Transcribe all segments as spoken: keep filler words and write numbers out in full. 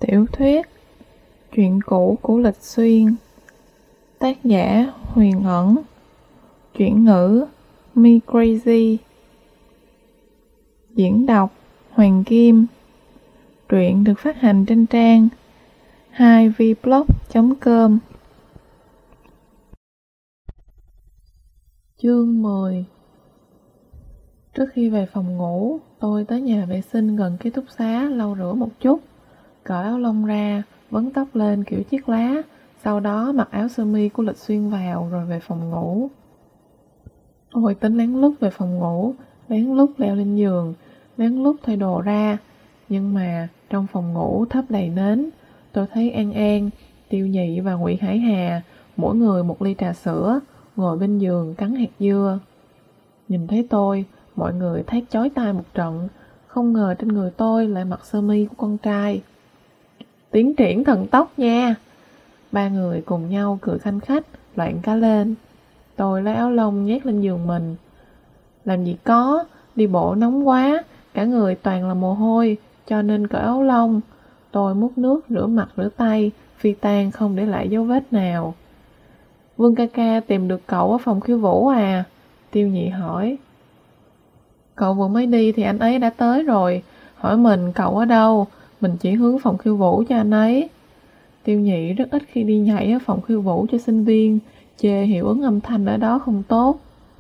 Tiểu thuyết Chuyện cũ của Lịch Xuyên. Tác giả Huyền Ẩn. Chuyển ngữ Me Crazy. Diễn đọc Hoàng Kim. Truyện được phát hành trên trang hai v blog chấm com. Chương mười. Trước khi về phòng ngủ, tôi tới nhà vệ sinh gần ký túc xá lau rửa một chút, cởi áo lông ra, vấn tóc lên kiểu chiếc lá, sau đó mặc áo sơ mi của Lịch Xuyên vào rồi về phòng ngủ. Tôi tính lén lút về phòng ngủ, lén lút leo lên giường, lén lút thay đồ ra, nhưng mà trong phòng ngủ thắp đầy nến, tôi thấy An An, Tiêu Nhị và Ngụy Hải Hà mỗi người một ly trà sữa, ngồi bên giường cắn hạt dưa. Nhìn thấy tôi, mọi người thét chói tai một trận, không ngờ trên người tôi lại mặc sơ mi của con trai. Tiến triển thần tốc nha! Ba người cùng nhau cười khanh khách, loạn cả lên. Tôi lấy áo lông nhét lên giường mình. Làm gì có, đi bộ nóng quá, cả người toàn là mồ hôi, cho nên cởi áo lông. Tôi múc nước rửa mặt rửa tay, phi tan không để lại dấu vết nào. Vương ca ca tìm được cậu ở phòng khiêu vũ à? Tiêu Nhị hỏi. Cậu vừa mới đi thì anh ấy đã tới rồi, hỏi mình cậu ở đâu, mình chỉ hướng phòng khiêu vũ cho anh ấy. Tiêu Nhị rất ít khi đi nhảy ở phòng khiêu vũ cho sinh viên, chê hiệu ứng âm thanh ở đó không tốt.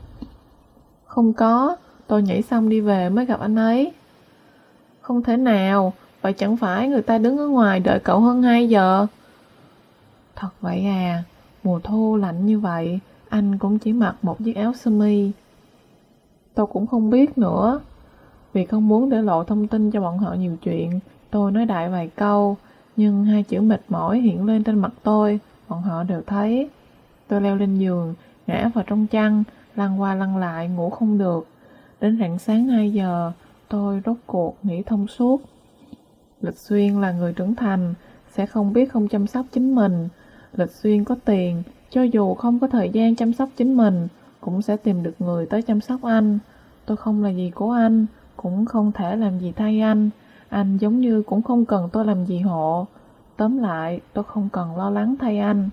Không có, tôi nhảy xong đi về mới gặp anh ấy. Không thể nào, vậy chẳng phải người ta đứng ở ngoài đợi cậu hơn hai giờ? Thật vậy à, mùa thu lạnh như vậy, anh cũng chỉ mặc một chiếc áo sơ mi. Tôi cũng không biết nữa. Vì không muốn để lộ thông tin cho bọn họ nhiều chuyện, tôi nói đại vài câu, nhưng hai chữ mệt mỏi hiện lên trên mặt tôi, bọn họ đều thấy. Tôi leo lên giường, ngã vào trong chăn, lăn qua lăn lại, ngủ không được. Đến rạng sáng hai giờ, tôi rốt cuộc nghĩ thông suốt. Lịch Xuyên là người trưởng thành, sẽ không biết không chăm sóc chính mình. Lịch Xuyên có tiền, cho dù không có thời gian chăm sóc chính mình, cũng sẽ tìm được người tới chăm sóc anh. Tôi không là gì của anh, cũng không thể làm gì thay anh. Anh giống như cũng không cần tôi làm gì hộ. Tóm lại, tôi không cần lo lắng thay anh.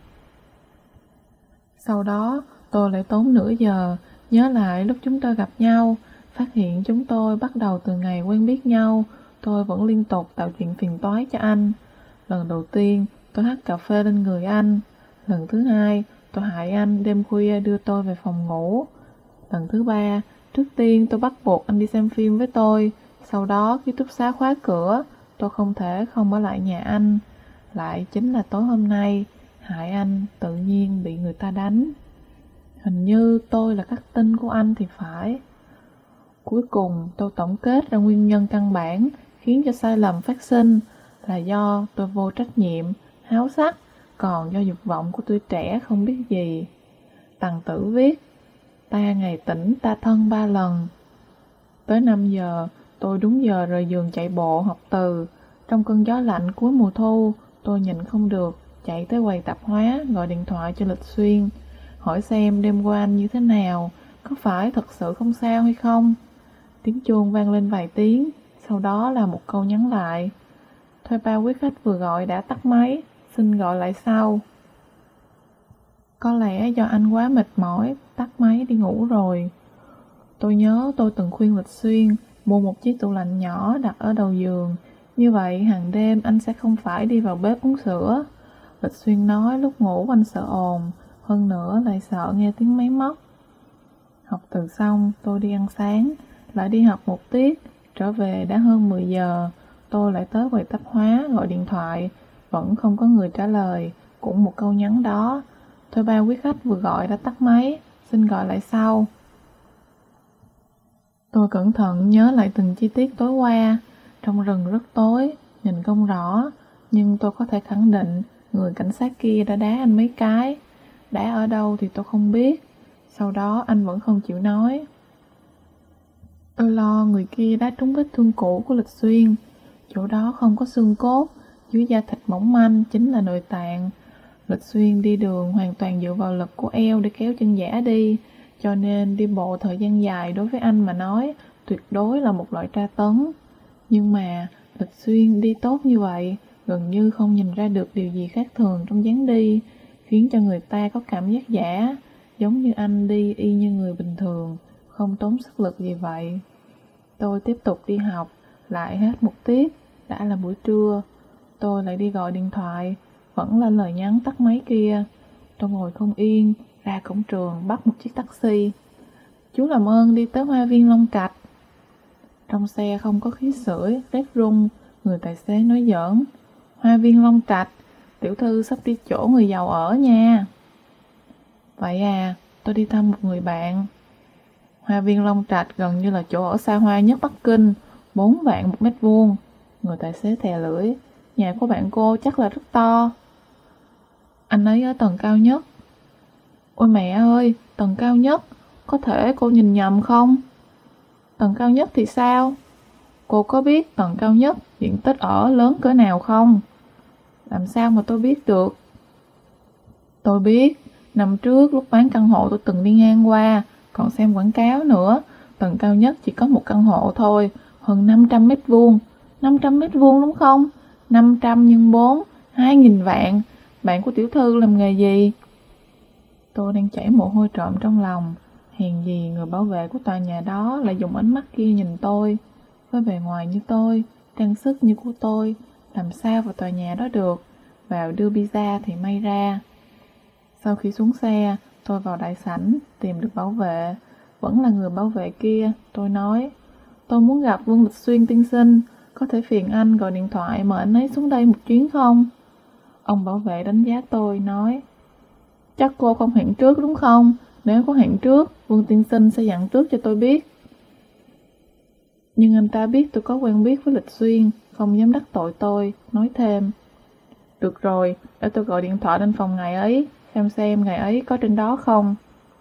Sau đó, tôi lại tốn nửa giờ, nhớ lại lúc chúng tôi gặp nhau, phát hiện chúng tôi bắt đầu từ ngày quen biết nhau, tôi vẫn liên tục tạo chuyện phiền toái cho anh. Lần đầu tiên, tôi hắt cà phê lên người anh. Lần thứ hai, tôi hại anh đêm khuya đưa tôi về phòng ngủ. Lần thứ ba, trước tiên tôi bắt buộc anh đi xem phim với tôi. Sau đó ký túc xá khóa cửa, tôi không thể không ở lại nhà anh. Lại chính là tối hôm nay, hại anh tự nhiên bị người ta đánh. Hình như tôi là khắc tinh của anh thì phải. Cuối cùng tôi tổng kết ra nguyên nhân căn bản khiến cho sai lầm phát sinh là do tôi vô trách nhiệm, háo sắc, còn do dục vọng của tuổi trẻ không biết gì. Tằng Tử viết, ta ngày tỉnh ta thân ba lần. Tới năm giờ, tôi đúng giờ rời giường chạy bộ học từ. Trong cơn gió lạnh cuối mùa thu, tôi nhịn không được, chạy tới quầy tạp hóa, gọi điện thoại cho Lịch Xuyên, hỏi xem đêm qua anh như thế nào, có phải thật sự không sao hay không. Tiếng chuông vang lên vài tiếng, sau đó là một câu nhắn lại. Thuê bao quý khách vừa gọi đã tắt máy, xin gọi lại sau. Có lẽ do anh quá mệt mỏi, tắt máy đi ngủ rồi. Tôi nhớ tôi từng khuyên Lịch Xuyên mua một chiếc tủ lạnh nhỏ đặt ở đầu giường, như vậy hàng đêm anh sẽ không phải đi vào bếp uống sữa. Lịch Xuyên nói lúc ngủ anh sợ ồn, hơn nữa lại sợ nghe tiếng máy móc. Học từ xong, tôi đi ăn sáng, lại đi học một tiết, trở về đã hơn mười giờ. Tôi lại tới quầy tạp hóa gọi điện thoại, vẫn không có người trả lời, cũng một câu nhắn đó. Thuê bao quý khách vừa gọi đã tắt máy, xin gọi lại sau. Tôi cẩn thận nhớ lại từng chi tiết tối qua. Trong rừng rất tối, nhìn không rõ, nhưng tôi có thể khẳng định người cảnh sát kia đã đá anh mấy cái. Đá ở đâu thì tôi không biết. Sau đó anh vẫn không chịu nói. Tôi lo người kia đá trúng vết thương cũ của Lịch Xuyên. Chỗ đó không có xương cốt, dưới da thịt mỏng manh chính là nội tạng. Lịch Xuyên đi đường hoàn toàn dựa vào lực của eo để kéo chân giả đi, cho nên đi bộ thời gian dài đối với anh mà nói tuyệt đối là một loại tra tấn. Nhưng mà Lịch Xuyên đi tốt như vậy, gần như không nhìn ra được điều gì khác thường trong dáng đi, khiến cho người ta có cảm giác giả, giống như anh đi y như người bình thường, không tốn sức lực gì vậy. Tôi tiếp tục đi học, lại hết một tiết, đã là buổi trưa. Tôi lại đi gọi điện thoại, vẫn là lời nhắn tắt máy kia. Tôi ngồi không yên, ra cổng trường bắt một chiếc taxi. Chú làm ơn đi tới Hoa viên Long Trạch. Trong xe không có khí sưởi, rét run, người tài xế nói giỡn. Hoa viên Long Trạch, tiểu thư sắp đi chỗ người giàu ở nha. Vậy à, tôi đi thăm một người bạn. Hoa viên Long Trạch gần như là chỗ ở xa hoa nhất Bắc Kinh, bốn vạn một mét vuông. Người tài xế thè lưỡi, nhà của bạn cô chắc là rất to. Anh ấy ở tầng cao nhất. Ôi mẹ ơi, tầng cao nhất, có thể cô nhìn nhầm không? Tầng cao nhất thì sao? Cô có biết tầng cao nhất diện tích ở lớn cỡ nào không? Làm sao mà tôi biết được? Tôi biết, năm trước lúc bán căn hộ tôi từng đi ngang qua, còn xem quảng cáo nữa. Tầng cao nhất chỉ có một căn hộ thôi, hơn năm trăm mét vuông. năm trăm mét vuông đúng không? năm trăm nhân bốn, hai nghìn vạn. Bạn của tiểu thư làm nghề gì? Tôi đang chảy mồ hôi trộm trong lòng. Hèn gì người bảo vệ của tòa nhà đó lại dùng ánh mắt kia nhìn tôi. Với bề ngoài như tôi, trang sức như của tôi, làm sao vào tòa nhà đó được? Vào đưa pizza thì may ra. Sau khi xuống xe, tôi vào đại sảnh, tìm được bảo vệ. Vẫn là người bảo vệ kia, tôi nói. Tôi muốn gặp Vương Lịch Xuyên tiên sinh, có thể phiền anh gọi điện thoại mời anh ấy xuống đây một chuyến không? Ông bảo vệ đánh giá tôi, nói. Chắc cô không hẹn trước đúng không? Nếu có hẹn trước, Vương tiên sinh sẽ dặn trước cho tôi biết. Nhưng anh ta biết tôi có quen biết với Lịch Xuyên, không dám đắc tội tôi, nói thêm. Được rồi, để tôi gọi điện thoại lên phòng ngài ấy, xem xem ngài ấy có trên đó không.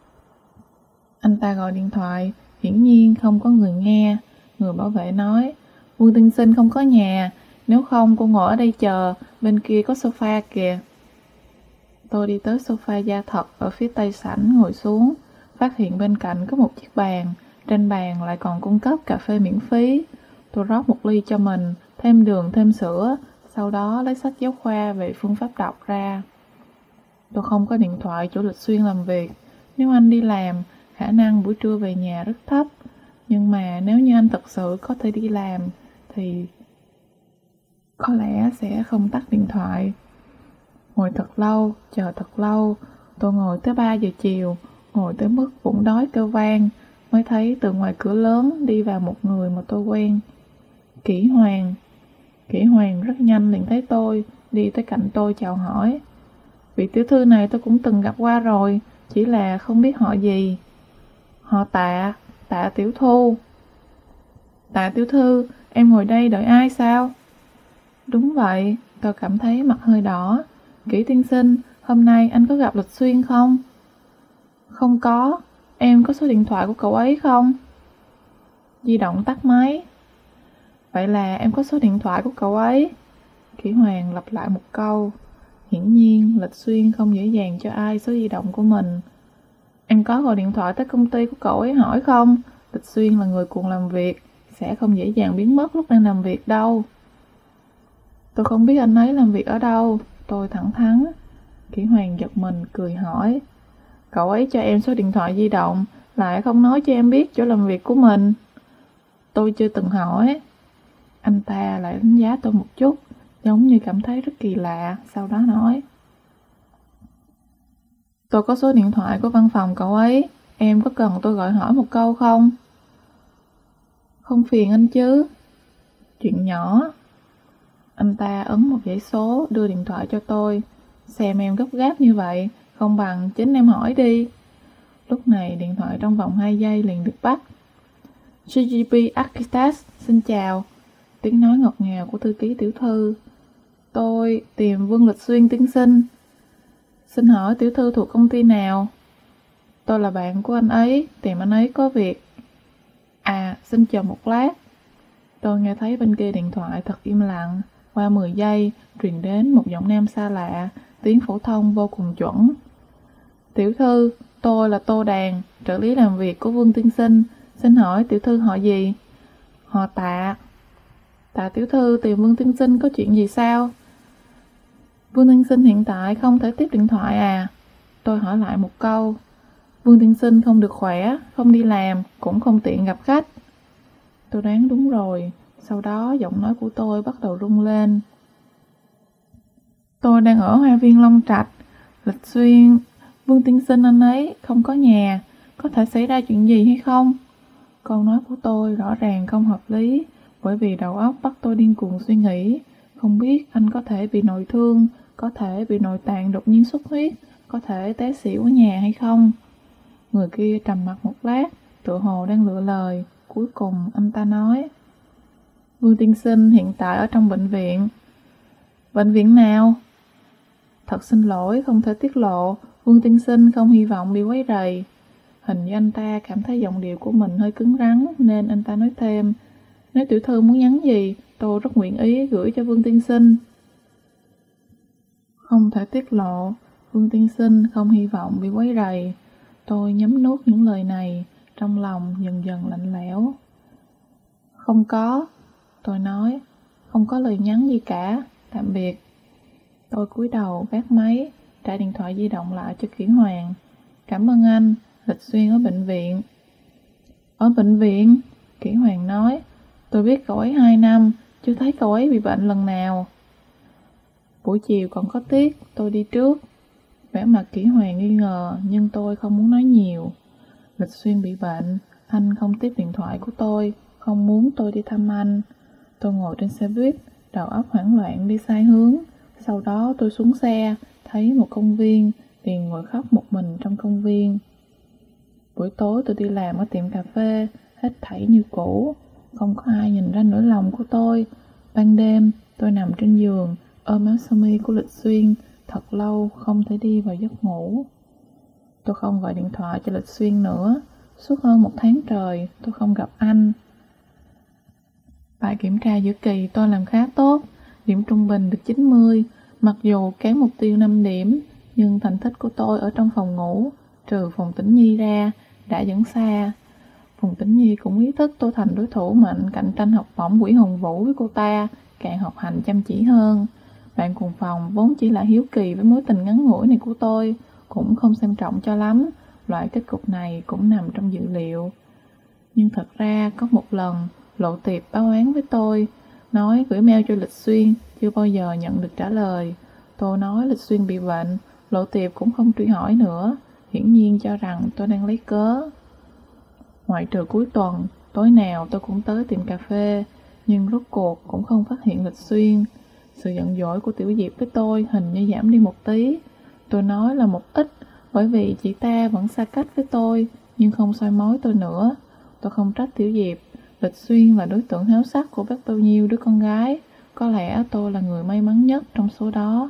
Anh ta gọi điện thoại, hiển nhiên không có người nghe. Người bảo vệ nói, Vương tiên sinh không có nhà, nếu không cô ngồi ở đây chờ, bên kia có sofa kìa. Tôi đi tới sofa da thật ở phía tây sảnh ngồi xuống, phát hiện bên cạnh có một chiếc bàn, trên bàn lại còn cung cấp cà phê miễn phí. Tôi rót một ly cho mình, thêm đường thêm sữa, sau đó lấy sách giáo khoa về phương pháp đọc ra. Tôi không có điện thoại chỗ Lịch Xuyên làm việc, nếu anh đi làm, khả năng buổi trưa về nhà rất thấp. Nhưng mà nếu như anh thật sự có thể đi làm, thì có lẽ sẽ không tắt điện thoại. Ngồi thật lâu, chờ thật lâu, tôi ngồi tới ba giờ chiều, ngồi tới mức bụng đói kêu vang, mới thấy từ ngoài cửa lớn đi vào một người mà tôi quen. Kỷ Hoàng. Kỷ Hoàng rất nhanh liền thấy tôi, đi tới cạnh tôi chào hỏi. Vị tiểu thư này tôi cũng từng gặp qua rồi, chỉ là không biết họ gì. Họ Tạ, Tạ tiểu thu. Tạ tiểu thư, em ngồi đây đợi ai sao? Đúng vậy, tôi cảm thấy mặt hơi đỏ. Kỷ tiên sinh, hôm nay anh có gặp Lịch Xuyên không? Không có, em có số điện thoại của cậu ấy không? Di động tắt máy. Vậy là em có số điện thoại của cậu ấy. Kỷ Hoàng lặp lại một câu. Hiển nhiên, Lịch Xuyên không dễ dàng cho ai số di động của mình. Em có gọi điện thoại tới công ty của cậu ấy hỏi không? Lịch Xuyên là người cuồng làm việc, sẽ không dễ dàng biến mất lúc đang làm việc đâu. Tôi không biết anh ấy làm việc ở đâu, tôi thẳng thắn. Kỷ Hoàng giật mình, cười hỏi. Cậu ấy cho em số điện thoại di động, lại không nói cho em biết chỗ làm việc của mình. Tôi chưa từng hỏi. Anh ta lại đánh giá tôi một chút, giống như cảm thấy rất kỳ lạ, sau đó nói. Tôi có số điện thoại của văn phòng cậu ấy, em có cần tôi gọi hỏi một câu không? Không phiền anh chứ. Chuyện nhỏ. Anh ta ấn một dãy số, đưa điện thoại cho tôi. Xem em gấp gáp như vậy, không bằng chính em hỏi đi. Lúc này điện thoại trong vòng hai giây liền được bắt. giê giê pê Architects, xin chào. Tiếng nói ngọt ngào của thư ký tiểu thư. Tôi tìm Vương Lịch Xuyên tiên sinh. Xin hỏi tiểu thư thuộc công ty nào? Tôi là bạn của anh ấy, tìm anh ấy có việc. À, xin chờ một lát. Tôi nghe thấy bên kia điện thoại thật im lặng. Qua mười giây, truyền đến một giọng nam xa lạ, tiếng phổ thông vô cùng chuẩn. Tiểu thư, tôi là Tô Đàn, trợ lý làm việc của Vương tiên sinh. Xin hỏi tiểu thư họ gì? Họ Tạ. Tạ tiểu thư tìm Vương tiên sinh có chuyện gì sao? Vương tiên sinh hiện tại không thể tiếp điện thoại à? Tôi hỏi lại một câu. Vương tiên sinh không được khỏe, không đi làm, cũng không tiện gặp khách. Tôi đoán đúng rồi, sau đó giọng nói của tôi bắt đầu rung lên. Tôi đang ở Hoa viên Long Trạch, Lịch Xuyên, Vương tiên sinh anh ấy không có nhà, có thể xảy ra chuyện gì hay không? Câu nói của tôi rõ ràng không hợp lý, bởi vì đầu óc bắt tôi điên cuồng suy nghĩ. Không biết anh có thể bị nội thương, có thể bị nội tạng đột nhiên xuất huyết, có thể té xỉu ở nhà hay không? Người kia trầm mặc một lát, tựa hồ đang lựa lời. Cuối cùng anh ta nói: Vương tiên sinh hiện tại ở trong bệnh viện. Bệnh viện nào? Thật xin lỗi, không thể tiết lộ. Vương tiên sinh không hy vọng bị quấy rầy. Hình như anh ta cảm thấy giọng điệu của mình hơi cứng rắn, nên anh ta nói thêm: Nếu tiểu thư muốn nhắn gì, tôi rất nguyện ý gửi cho Vương tiên sinh. Không thể tiết lộ. Vương tiên sinh không hy vọng bị quấy rầy. Tôi nhấm nuốt những lời này, trong lòng dần dần lạnh lẽo. Không có, tôi nói, không có lời nhắn gì cả, tạm biệt. Tôi cúi đầu gác máy, trả điện thoại di động lại cho Kỷ Hoàng. Cảm ơn anh, Lịch Xuyên ở bệnh viện. Ở bệnh viện? Kỷ Hoàng nói, tôi biết cậu ấy hai năm, chưa thấy cậu ấy bị bệnh lần nào. Buổi chiều còn có tiết, tôi đi trước. Vẻ mặt Kỷ Hoàng nghi ngờ, nhưng tôi không muốn nói nhiều. Lịch Xuyên bị bệnh, anh không tiếp điện thoại của tôi, không muốn tôi đi thăm anh. Tôi ngồi trên xe buýt, đầu óc hoảng loạn đi sai hướng. Sau đó tôi xuống xe, thấy một công viên, liền ngồi khóc một mình trong công viên. Buổi tối tôi đi làm ở tiệm cà phê, hết thảy như cũ, không có ai nhìn ra nỗi lòng của tôi. Ban đêm, tôi nằm trên giường, ôm áo sơ mi của Lịch Xuyên, thật lâu không thể đi vào giấc ngủ. Tôi không gọi điện thoại cho Lịch Xuyên nữa. Suốt hơn một tháng trời, tôi không gặp anh. Bài kiểm tra giữa kỳ tôi làm khá tốt, điểm trung bình được chín mươi. Mặc dù kém mục tiêu năm điểm, nhưng thành tích của tôi ở trong phòng ngủ, trừ Phùng Tĩnh Nhi ra, đã dẫn xa. Phùng Tĩnh Nhi cũng ý thức tôi thành đối thủ mạnh cạnh tranh học bổng Quỹ Hồng Vũ với cô ta, càng học hành chăm chỉ hơn. Bạn cùng phòng vốn chỉ là hiếu kỳ với mối tình ngắn ngủi này của tôi, cũng không xem trọng cho lắm. Loại kết cục này cũng nằm trong dự liệu. Nhưng thật ra có một lần, Lộ Tiệp báo oán với tôi, nói gửi mail cho Lịch Xuyên, chưa bao giờ nhận được trả lời. Tôi nói Lịch Xuyên bị bệnh, Lộ Tiệp cũng không truy hỏi nữa, hiển nhiên cho rằng tôi đang lấy cớ. Ngoại trừ cuối tuần, tối nào tôi cũng tới tiệm cà phê, nhưng rốt cuộc cũng không phát hiện Lịch Xuyên. Sự giận dỗi của Tiểu Diệp với tôi hình như giảm đi một tí. Tôi nói là một ít, bởi vì chị ta vẫn xa cách với tôi, nhưng không soi mói tôi nữa. Tôi không trách Tiểu Diệp, Lịch Xuyên là đối tượng háo sắc của biết bao nhiêu đứa con gái. Có lẽ tôi là người may mắn nhất trong số đó.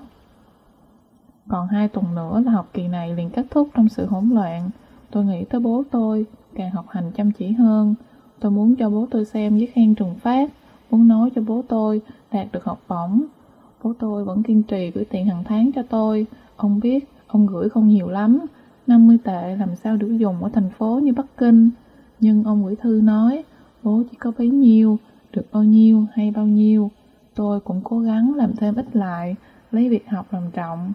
Còn hai tuần nữa là học kỳ này liền kết thúc trong sự hỗn loạn. Tôi nghĩ tới bố tôi, càng học hành chăm chỉ hơn. Tôi muốn cho bố tôi xem giấy khen trừng phát, muốn nói cho bố tôi đạt được học bổng. Bố tôi vẫn kiên trì gửi tiền hàng tháng cho tôi. Ông biết ông gửi không nhiều lắm, năm mươi tệ làm sao đủ dùng ở thành phố như Bắc Kinh. Nhưng ông gửi thư nói, bố chỉ có bấy nhiêu, được bao nhiêu hay bao nhiêu. Tôi cũng cố gắng làm thêm ít lại, lấy việc học làm trọng.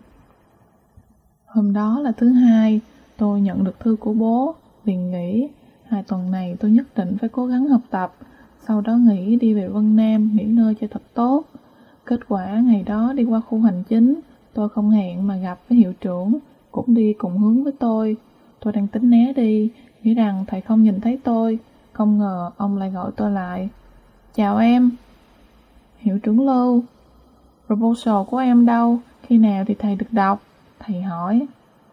Hôm đó là thứ hai, tôi nhận được thư của bố, liền nghĩ, hai tuần này tôi nhất định phải cố gắng học tập, sau đó nghỉ đi về Vân Nam, nghỉ ngơi cho thật tốt. Kết quả ngày đó đi qua khu hành chính, tôi không hẹn mà gặp với hiệu trưởng, cũng đi cùng hướng với tôi. Tôi đang tính né đi, nghĩ rằng thầy không nhìn thấy tôi, không ngờ ông lại gọi tôi lại. Chào em. Hiệu trưởng Lưu, proposal của em đâu, khi nào thì thầy được đọc? Thầy hỏi.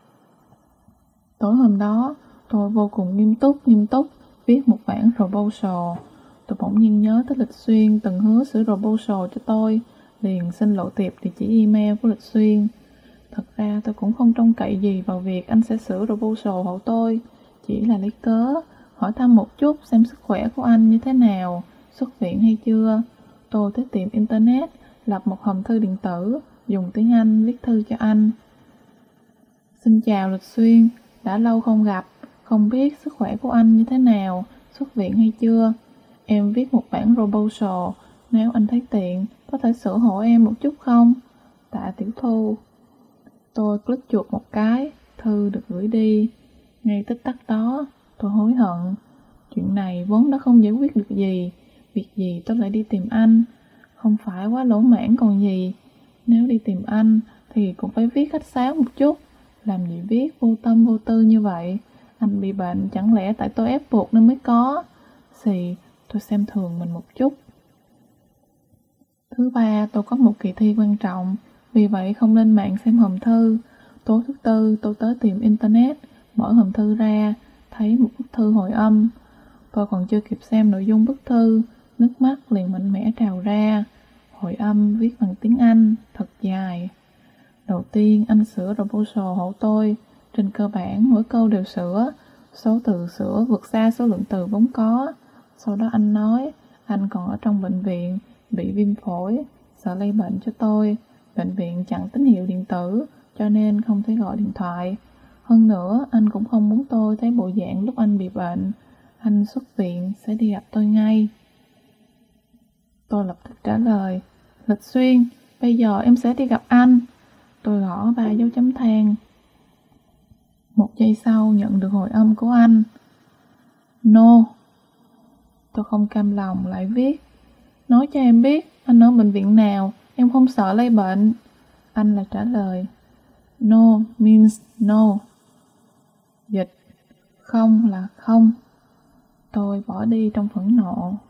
Tối hôm đó, tôi vô cùng nghiêm túc nghiêm túc viết một bản proposal. Tôi bỗng nhiên nhớ tới Lịch Xuyên từng hứa sửa proposal cho tôi, liền xin Lộ Tiệp địa chỉ email của Lịch Xuyên. Thật ra tôi cũng không trông cậy gì vào việc anh sẽ sửa proposal hộ tôi, chỉ là lấy cớ, hỏi thăm một chút xem sức khỏe của anh như thế nào, xuất viện hay chưa. Tôi tới tiệm internet, lập một hòm thư điện tử, dùng tiếng Anh viết thư cho anh. Xin chào Lịch Xuyên, đã lâu không gặp, không biết sức khỏe của anh như thế nào, xuất viện hay chưa. Em viết một bản proposal, nếu anh thấy tiện, có thể sửa hộ em một chút không? Tạ Tiểu Thu. Tôi click chuột một cái, thư được gửi đi. Ngay tích tắc đó, tôi hối hận. Chuyện này vốn đã không giải quyết được gì. Việc gì tôi lại đi tìm anh? Không phải quá lỗ mãn còn gì. Nếu đi tìm anh thì cũng phải viết khách sáo một chút. Làm gì viết vô tâm vô tư như vậy? Anh bị bệnh chẳng lẽ tại tôi ép buộc nên mới có? Xì, tôi xem thường mình một chút. Thứ ba, tôi có một kỳ thi quan trọng, vì vậy không lên mạng xem hòm thư. Tối thứ tư, tôi tới tìm internet, mở hòm thư ra, thấy một bức thư hồi âm. Tôi còn chưa kịp xem nội dung bức thư, nước mắt liền mạnh mẽ trào ra. Hồi âm viết bằng tiếng Anh, thật dài. Đầu tiên, anh sửa proposal hộ tôi. Trên cơ bản, mỗi câu đều sửa. Số từ sửa vượt xa số lượng từ vốn có. Sau đó anh nói, anh còn ở trong bệnh viện, bị viêm phổi, sợ lây bệnh cho tôi. Bệnh viện chặn tín hiệu điện tử, cho nên không thể gọi điện thoại. Hơn nữa, anh cũng không muốn tôi thấy bộ dạng lúc anh bị bệnh. Anh xuất viện sẽ đi gặp tôi ngay. Tôi lập tức trả lời, Lịch Xuyên, bây giờ em sẽ đi gặp anh. Tôi gõ ba dấu chấm than. Một giây sau nhận được hồi âm của anh. No. Tôi không cam lòng lại viết, nói cho em biết anh ở bệnh viện nào, em không sợ lây bệnh. Anh lại trả lời, No means no. Dịch, không là không. Tôi bỏ đi trong phẫn nộ.